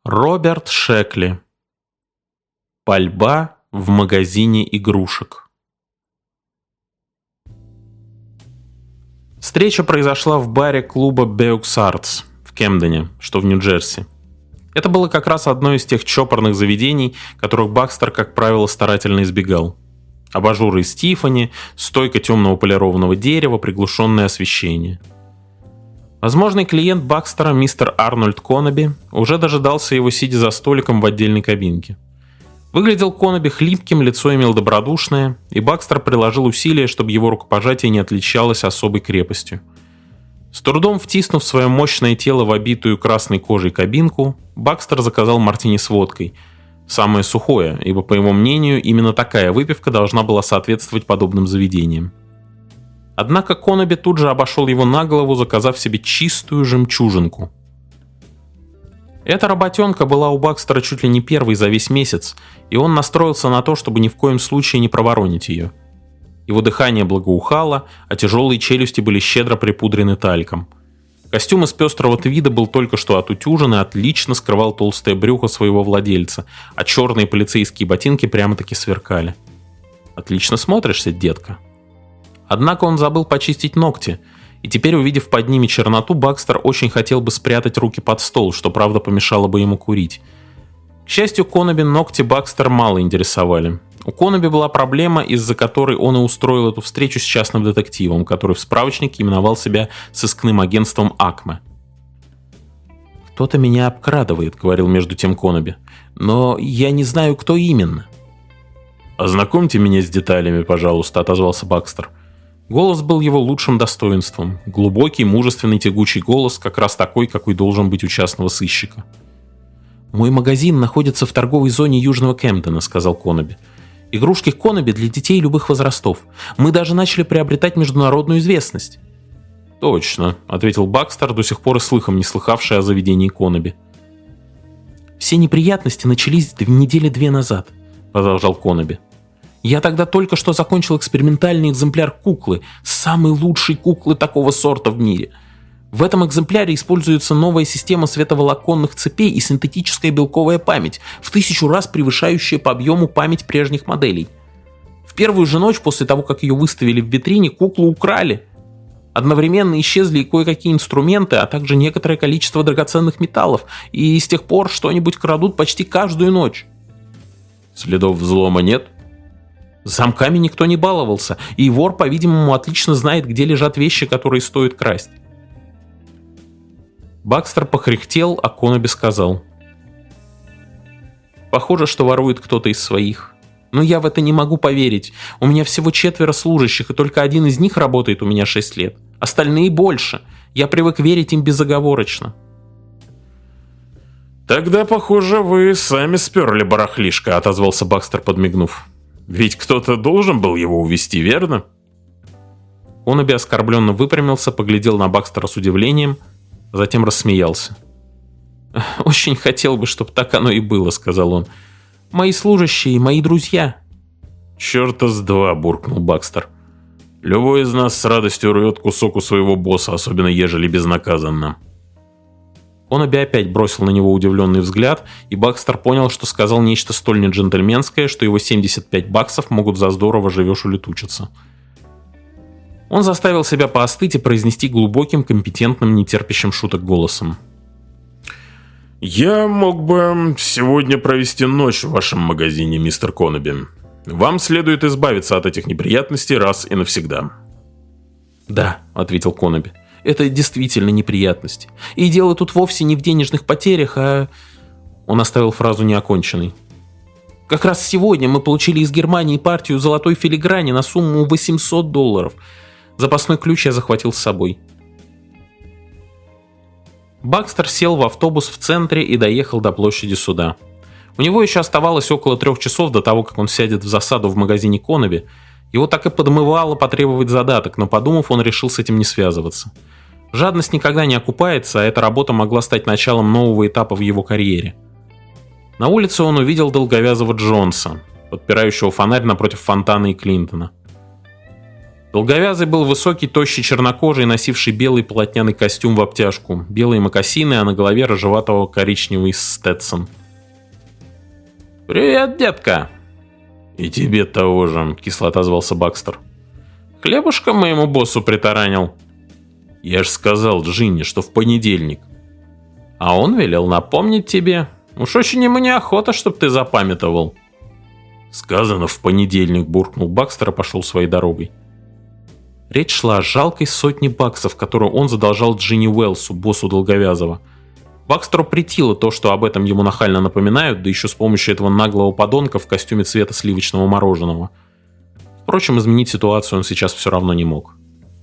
Роберт Шекли. Пальба в магазине игрушек. Встреча произошла в баре клуба Беукс Артс в Кемдене, что в Нью-Джерси. Это было как раз одно из тех чопорных заведений, которых Бакстер, как правило, старательно избегал. Абажуры из Тиффани, стойка темного полированного дерева, приглушенное освещение. Возможный клиент Бакстера, мистер Арнольд Коноби, уже дожидался его, сидя за столиком в отдельной кабинке. Выглядел Коноби хлипким, лицо имел добродушное, и Бакстер приложил усилия, чтобы его рукопожатие не отличалось особой крепостью. С трудом втиснув свое мощное тело в обитую красной кожей кабинку, Бакстер заказал мартини с водкой. Самое сухое, ибо, по его мнению, именно такая выпивка должна была соответствовать подобным заведениям. Однако Коноби тут же обошел его на голову, заказав себе чистую жемчужинку. Эта работенка была у Бакстера чуть ли не первой за весь месяц, и он настроился на то, чтобы ни в коем случае не проворонить ее. Его дыхание благоухало, а тяжелые челюсти были щедро припудрены тальком. Костюм из пестрого твида был только что отутюжен и отлично скрывал толстое брюхо своего владельца, а черные полицейские ботинки прямо-таки сверкали. «Отлично смотришься, детка». Однако он забыл почистить ногти, и теперь, увидев под ними черноту, Бакстер очень хотел бы спрятать руки под стол, что, правда, помешало бы ему курить. К счастью, Коноби ногти Бакстер мало интересовали. У Коноби была проблема, из-за которой он и устроил эту встречу с частным детективом, который в справочнике именовал себя сыскным агентством Акме. «Кто-то меня обкрадывает», — говорил между тем Коноби, — «но я не знаю, кто именно». «Ознакомьте меня с деталями, пожалуйста», — отозвался Бакстер. Голос был его лучшим достоинством. Глубокий, мужественный, тягучий голос, как раз такой, какой должен быть у частного сыщика. «Мой магазин находится в торговой зоне Южного Кемдена», — сказал Коноби. «Игрушки Коноби для детей любых возрастов. Мы даже начали приобретать международную известность». «Точно», — ответил Бакстер, до сих пор и слыхом не слыхавший о заведении Коноби. «Все неприятности начались недели 2 назад», — продолжал Коноби. «Я тогда только что закончил экспериментальный экземпляр куклы, самой лучшей куклы такого сорта в мире. В этом экземпляре используется новая система световолоконных цепей и синтетическая белковая память, в 1000 раз превышающая по объему память прежних моделей. В первую же ночь после того, как ее выставили в витрине, куклу украли. Одновременно исчезли и кое-какие инструменты, а также некоторое количество драгоценных металлов, и с тех пор что-нибудь крадут почти каждую ночь». «Следов взлома нет?» С замками никто не баловался, и вор, по-видимому, отлично знает, где лежат вещи, которые стоит красть. Бакстер похрехтел, а Коноби сказал: «Похоже, что ворует кто-то из своих. Но я в это не могу поверить. У меня всего 4 служащих, и только один из них работает у меня 6 лет. Остальные больше. Я привык верить им безоговорочно». «Тогда, похоже, вы сами сперли барахлишко», — отозвался Бакстер, подмигнув. «Ведь кто-то должен был его увезти, верно?» Коноби оскорбленно выпрямился, поглядел на Бакстера с удивлением, а затем рассмеялся. «Очень хотел бы, чтобы так оно и было», — сказал он. «Мои служащие, мои друзья». «Черта с два», — буркнул Бакстер. «Любой из нас с радостью рвет кусок у своего босса, особенно ежели безнаказанно». Коноби опять бросил на него удивленный взгляд, и Бакстер понял, что сказал нечто столь неджентльменское, что его $75 могут за здорово живешь улетучиться. Он заставил себя поостыть и произнести глубоким, компетентным, нетерпящим шуток голосом: «Я мог бы сегодня провести ночь в вашем магазине, мистер Коноби. Вам следует избавиться от этих неприятностей раз и навсегда». «Да», — ответил Коноби. «Это действительно неприятности. И дело тут вовсе не в денежных потерях, а...» Он оставил фразу неоконченной. «Как раз сегодня мы получили из Германии партию золотой филиграни на сумму $800. Запасной ключ я захватил с собой». Бакстер сел в автобус в центре и доехал до площади суда. У него еще оставалось около 3 часов до того, как он сядет в засаду в магазине Коноби. Его так и подмывало потребовать задаток, но, подумав, он решил с этим не связываться. Жадность никогда не окупается, а эта работа могла стать началом нового этапа в его карьере. На улице он увидел долговязого Джонса, подпирающего фонарь напротив фонтана и Клинтона. Долговязый был высокий, тощий, чернокожий, носивший белый полотняный костюм в обтяжку, белые мокасины, а на голове рыжеватого коричневый стетсон. «Привет, детка!» «И тебе того же», — кисло отозвался Бакстер. «Хлебушка моему боссу притаранил». «Я ж сказал Джинни, что в понедельник». «А он велел напомнить тебе. Уж очень ему неохота, чтоб ты запамятовал». «Сказано в понедельник», — буркнул Бакстер и пошел своей дорогой. Речь шла о жалкой сотне баксов, которую он задолжал Джинни Уэллсу, боссу Долговязого. Бакстеру претило то, что об этом ему нахально напоминают, да еще с помощью этого наглого подонка в костюме цвета сливочного мороженого. Впрочем, изменить ситуацию он сейчас все равно не мог.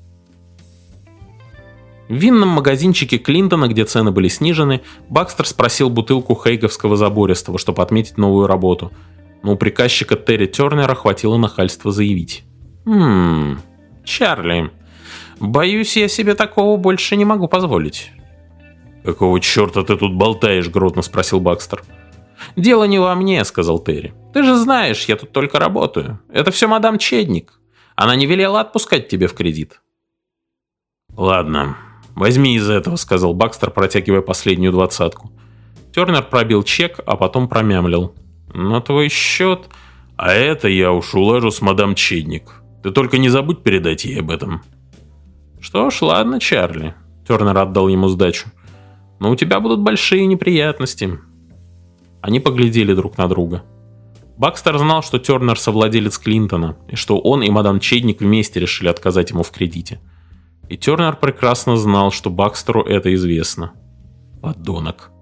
В винном магазинчике Клинтона, где цены были снижены, Бакстер спросил бутылку хейговского забористого, чтобы отметить новую работу, но у приказчика Терри Тернера хватило нахальства заявить. «Чарли, боюсь, я себе такого больше не могу позволить». «Какого черта ты тут болтаешь?» — грозно спросил Бакстер. «Дело не во мне», — сказал Терри. «Ты же знаешь, я тут только работаю. Это все мадам Чедник. Она не велела отпускать тебя в кредит». «Ладно, возьми из этого», — сказал Бакстер, протягивая последнюю 20-ку. Тернер пробил чек, а потом промямлил. «На твой счет? А это я уж улажу с мадам Чедник. Ты только не забудь передать ей об этом». «Что ж, ладно, Чарли», — Тернер отдал ему сдачу. «Но у тебя будут большие неприятности». Они поглядели друг на друга. Бакстер знал, что Тернер совладелец Клинтона, и что он и мадам Чедник вместе решили отказать ему в кредите. И Тернер прекрасно знал, что Бакстеру это известно. Подонок.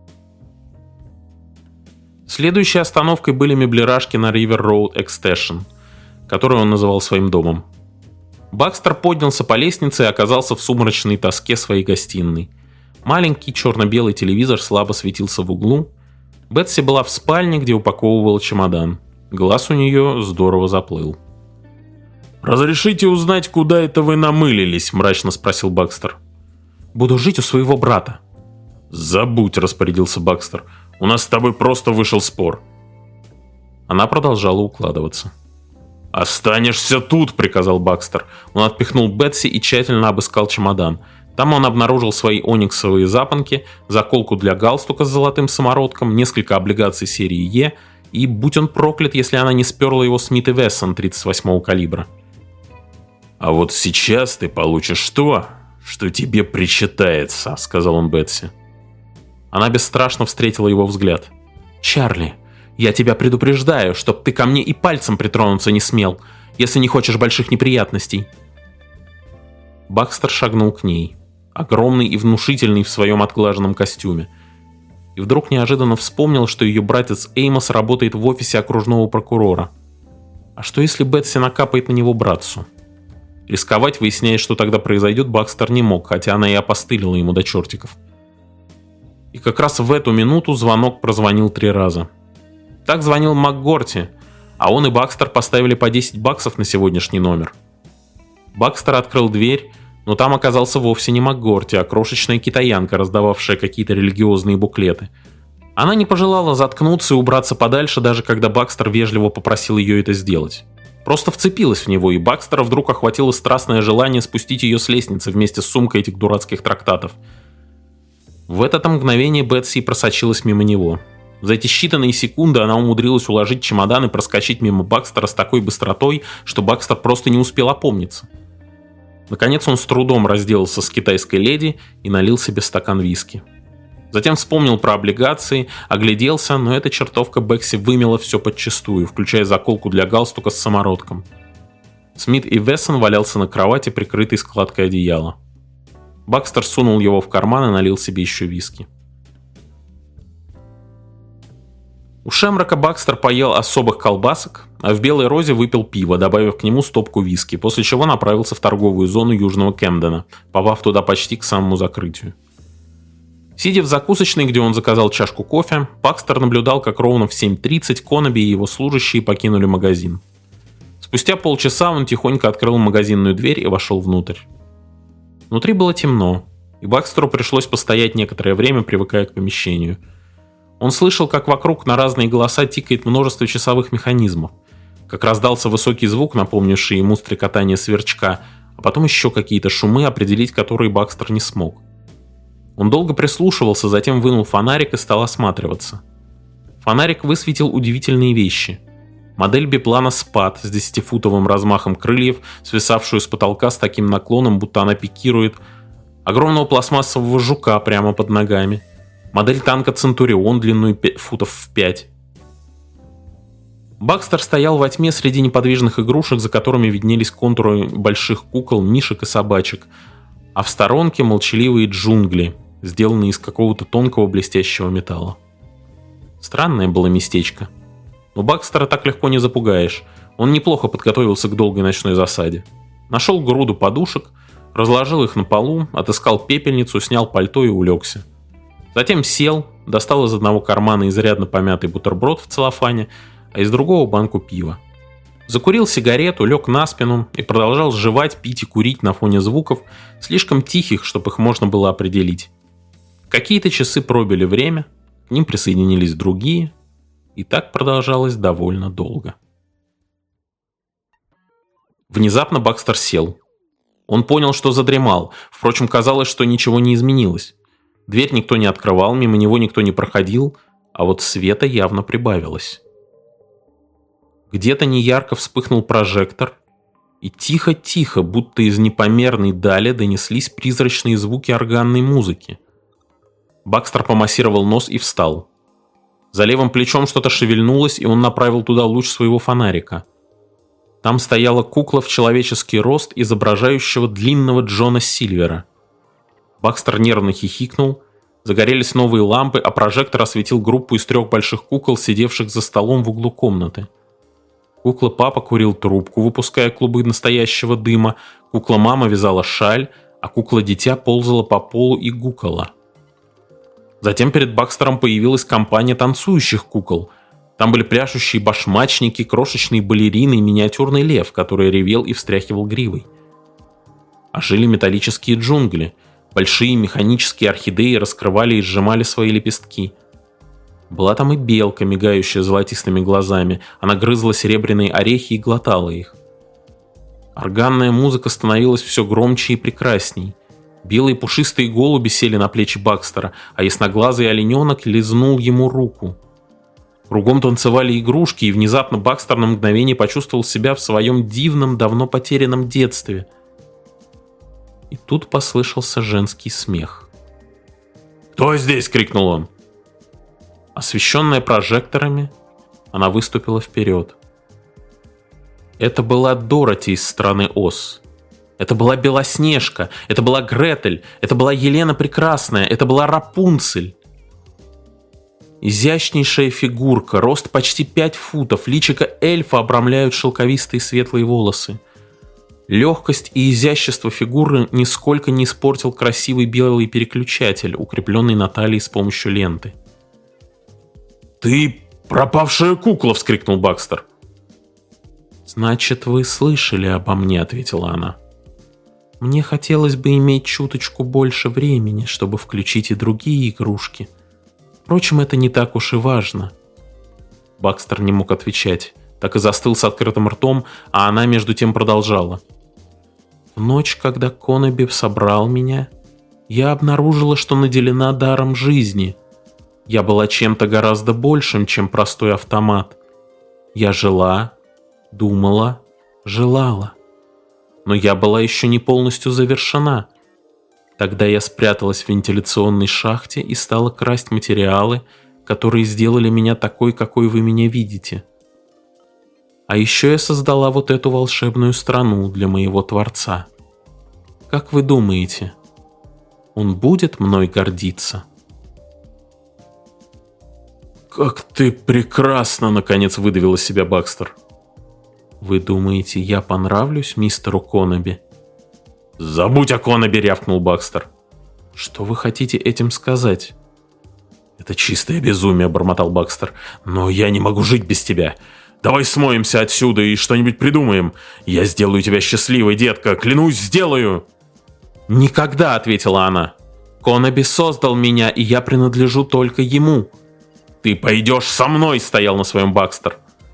Следующей остановкой были меблирашки на Ривер Роуд Экстешн, которую он называл своим домом. Бакстер поднялся по лестнице и оказался в сумрачной тоске своей гостиной. Маленький черно-белый телевизор слабо светился в углу. Бетси была в спальне, где упаковывала чемодан. Глаз у нее здорово заплыл. «Разрешите узнать, куда это вы намылились?» – мрачно спросил Бакстер. «Буду жить у своего брата». «Забудь», – распорядился Бакстер. «У нас с тобой просто вышел спор». Она продолжала укладываться. «Останешься тут», — приказал Бакстер. Он отпихнул Бетси и тщательно обыскал чемодан. Там он обнаружил свои ониксовые запонки, заколку для галстука с золотым самородком, несколько облигаций серии Е и, будь он проклят, если она не сперла его Смит & Вессон 38-го калибра. «А вот сейчас ты получишь то, что тебе причитается», — сказал он Бетси. Она бесстрашно встретила его взгляд. «Чарли, я тебя предупреждаю, чтоб ты ко мне и пальцем притронуться не смел, если не хочешь больших неприятностей». Бакстер шагнул к ней, огромный и внушительный в своем отглаженном костюме, и вдруг неожиданно вспомнил, что ее братец Эймос работает в офисе окружного прокурора. А что если Бетси накапает на него братцу? Рисковать, выясняя, что тогда произойдет, Бакстер не мог, хотя она и опостылила ему до чертиков. И как раз в эту минуту звонок прозвонил 3 раза. Так звонил МакГорти, а он и Бакстер поставили по $10 на сегодняшний номер. Бакстер открыл дверь, но там оказался вовсе не МакГорти, а крошечная китаянка, раздававшая какие-то религиозные буклеты. Она не пожелала заткнуться и убраться подальше, даже когда Бакстер вежливо попросил ее это сделать. Просто вцепилась в него, и Бакстера вдруг охватило страстное желание спустить ее с лестницы вместе с сумкой этих дурацких трактатов. В это мгновение Бетси просочилась мимо него. За эти считанные секунды она умудрилась уложить чемодан и проскочить мимо Бакстера с такой быстротой, что Бакстер просто не успел опомниться. Наконец он с трудом разделался с китайской леди и налил себе стакан виски. Затем вспомнил про облигации, огляделся, но эта чертовка Бекси вымела все подчистую, включая заколку для галстука с самородком. Смит и Вессон валялся на кровати, прикрытый складкой одеяла. Бакстер сунул его в карман и налил себе еще виски. У Шемрока Бакстер поел особых колбасок, а в Белой Розе выпил пиво, добавив к нему стопку виски, после чего направился в торговую зону Южного Кемдена, попав туда почти к самому закрытию. Сидя в закусочной, где он заказал чашку кофе, Бакстер наблюдал, как ровно в 7:30 Коноби и его служащие покинули магазин. Спустя полчаса он тихонько открыл магазинную дверь и вошел внутрь. Внутри было темно, и Бакстеру пришлось постоять некоторое время, привыкая к помещению. Он слышал, как вокруг на разные голоса тикает множество часовых механизмов, как раздался высокий звук, напомнивший ему стрекотание сверчка, а потом еще какие-то шумы, определить которые Бакстер не смог. Он долго прислушивался, затем вынул фонарик и стал осматриваться. Фонарик высветил удивительные вещи. Модель биплана «Спад» с 10-футовым размахом крыльев, свисавшую с потолка с таким наклоном, будто она пикирует, огромного пластмассового жука прямо под ногами, модель танка «Центурион» длиной футов в 5. Бакстер стоял во тьме среди неподвижных игрушек, за которыми виднелись контуры больших кукол, мишек и собачек, а в сторонке молчаливые джунгли, сделанные из какого-то тонкого блестящего металла. Странное было местечко. Но Бакстера так легко не запугаешь. Он неплохо подготовился к долгой ночной засаде. Нашел груду подушек, разложил их на полу, отыскал пепельницу, снял пальто и улегся. Затем сел, достал из одного кармана изрядно помятый бутерброд в целлофане, а из другого банку пива. Закурил сигарету, лег на спину и продолжал жевать, пить и курить на фоне звуков, слишком тихих, чтобы их можно было определить. Какие-то часы пробили время, к ним присоединились другие, и так продолжалось довольно долго. Внезапно Бакстер сел. Он понял, что задремал, впрочем, казалось, что ничего не изменилось. Дверь никто не открывал, мимо него никто не проходил, а вот света явно прибавилось. Где-то неярко вспыхнул прожектор, и тихо-тихо, будто из непомерной дали, донеслись призрачные звуки органной музыки. Бакстер помассировал нос и встал. За левым плечом что-то шевельнулось, и он направил туда луч своего фонарика. Там стояла кукла в человеческий рост, изображающего длинного Джона Сильвера. Бакстер нервно хихикнул, загорелись новые лампы, а прожектор осветил группу из 3 больших кукол, сидевших за столом в углу комнаты. Кукла-папа курил трубку, выпуская клубы настоящего дыма, кукла-мама вязала шаль, а кукла-дитя ползала по полу и гукала. Затем перед Бакстером появилась компания танцующих кукол. Там были пляшущие башмачники, крошечные балерины и миниатюрный лев, который ревел и встряхивал гривой. Ожили металлические джунгли. Большие механические орхидеи раскрывали и сжимали свои лепестки. Была там и белка, мигающая золотистыми глазами. Она грызла серебряные орехи и глотала их. Органная музыка становилась все громче и прекрасней. Белые пушистые голуби сели на плечи Бакстера, а ясноглазый олененок лизнул ему руку. Кругом танцевали игрушки, и внезапно Бакстер на мгновение почувствовал себя в своем дивном, давно потерянном детстве. И тут послышался женский смех. «Кто здесь?» — крикнул он. Освещенная прожекторами, она выступила вперед. Это была Дороти из страны Оз. Это была Белоснежка, это была Гретель, это была Елена Прекрасная, это была Рапунцель. Изящнейшая фигурка, рост почти 5 футов, личико эльфа обрамляют шелковистые светлые волосы. Легкость и изящество фигуры нисколько не испортил красивый белый переключатель, укрепленный на талии с помощью ленты. «Ты пропавшая кукла!» — вскрикнул Бакстер. «Значит, вы слышали обо мне», — ответила она. «Мне хотелось бы иметь чуточку больше времени, чтобы включить и другие игрушки. Впрочем, это не так уж и важно». Бакстер не мог отвечать, так и застыл с открытым ртом, а она между тем продолжала. «В ночь, когда Коннеби собрал меня, я обнаружила, что наделена даром жизни. Я была чем-то гораздо большим, чем простой автомат. Я жила, думала, желала. Но я была еще не полностью завершена. Тогда я спряталась в вентиляционной шахте и стала красть материалы, которые сделали меня такой, какой вы меня видите. А еще я создала вот эту волшебную страну для моего Творца. Как вы думаете, он будет мной гордиться?» «Как ты прекрасна!» — наконец выдавил из себя Бакстер. «Вы думаете, я понравлюсь мистеру Коннеби?» «Забудь о Коннеби!» — рявкнул Бакстер. «Что вы хотите этим сказать?» «Это чистое безумие!» — бормотал Бакстер. «Но я не могу жить без тебя. Давай смоемся отсюда и что-нибудь придумаем. Я сделаю тебя счастливой, детка, клянусь, сделаю!» «Никогда!» — ответила она. «Коннеби создал меня, и я принадлежу только ему». «Ты пойдешь со мной!» — стоял на своем Бакстер.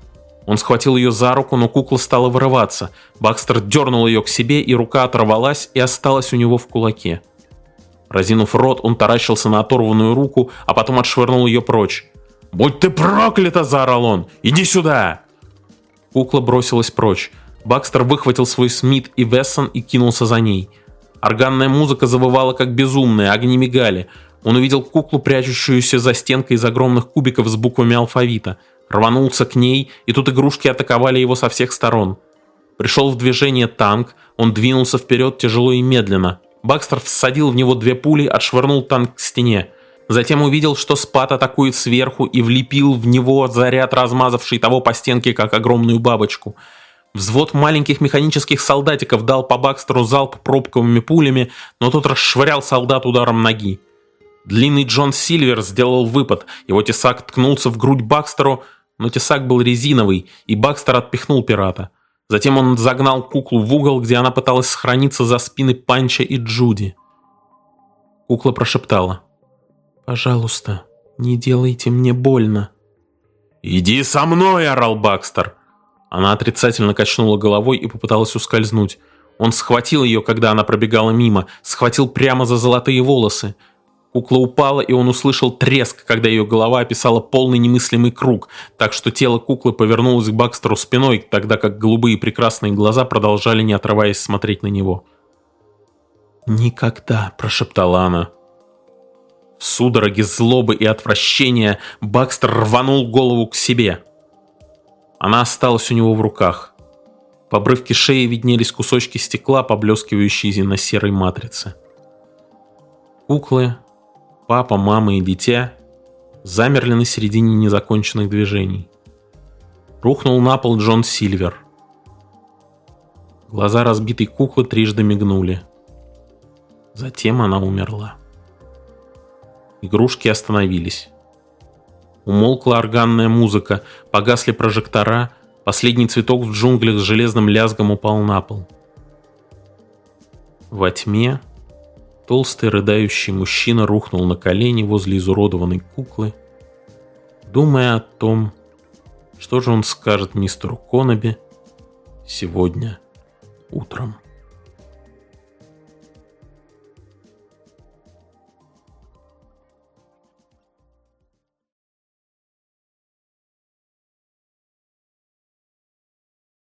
Он схватил ее за руку, но кукла стала вырываться. Бакстер дернул ее к себе, и рука оторвалась и осталась у него в кулаке. Разинув рот, он таращился на оторванную руку, а потом отшвырнул ее прочь. «Будь ты проклята!» – заорал он. «Иди сюда!» Кукла бросилась прочь. Бакстер выхватил свой Смит и Вессон и кинулся за ней. Органная музыка завывала как безумная, огни мигали. Он увидел куклу, прячущуюся за стенкой из огромных кубиков с буквами алфавита. Рванулся к ней, и тут игрушки атаковали его со всех сторон. Пришел в движение танк, он двинулся вперед тяжело и медленно. Бакстер всадил в него 2 пули, отшвырнул танк к стене. Затем увидел, что Спат атакует сверху, и влепил в него заряд, размазавший того по стенке, как огромную бабочку. Взвод маленьких механических солдатиков дал по Бакстеру залп пробковыми пулями, но тот расшвырял солдат ударом ноги. Длинный Джон Сильвер сделал выпад, его тесак ткнулся в грудь Бакстеру, но тесак был резиновый, и Бакстер отпихнул пирата. Затем он загнал куклу в угол, где она пыталась схорониться за спины Панча и Джуди. Кукла прошептала: «Пожалуйста, не делайте мне больно». «Иди со мной!» – орал Бакстер. Она отрицательно качнула головой и попыталась ускользнуть. Он схватил ее, когда она пробегала мимо, схватил прямо за золотые волосы. Кукла упала, и он услышал треск, когда ее голова описала полный немыслимый круг, так что тело куклы повернулось к Бакстеру спиной, тогда как голубые прекрасные глаза продолжали, не отрываясь, смотреть на него. «Никогда», – прошептала она. В судороге злобы и отвращения Бакстер рванул голову к себе. Она осталась у него в руках. По обрывке шеи виднелись кусочки стекла, поблескивающие на серой матрице. Куклы, папа, мама и дитя замерли на середине незаконченных движений. Рухнул на пол Джон Сильвер. Глаза разбитой куклы трижды мигнули. Затем она умерла. Игрушки остановились. Умолкла органная музыка, погасли прожектора, последний цветок в джунглях с железным лязгом упал на пол. Во тьме толстый рыдающий мужчина рухнул на колени возле изуродованной куклы, думая о том, что же он скажет мистеру Коноби сегодня утром.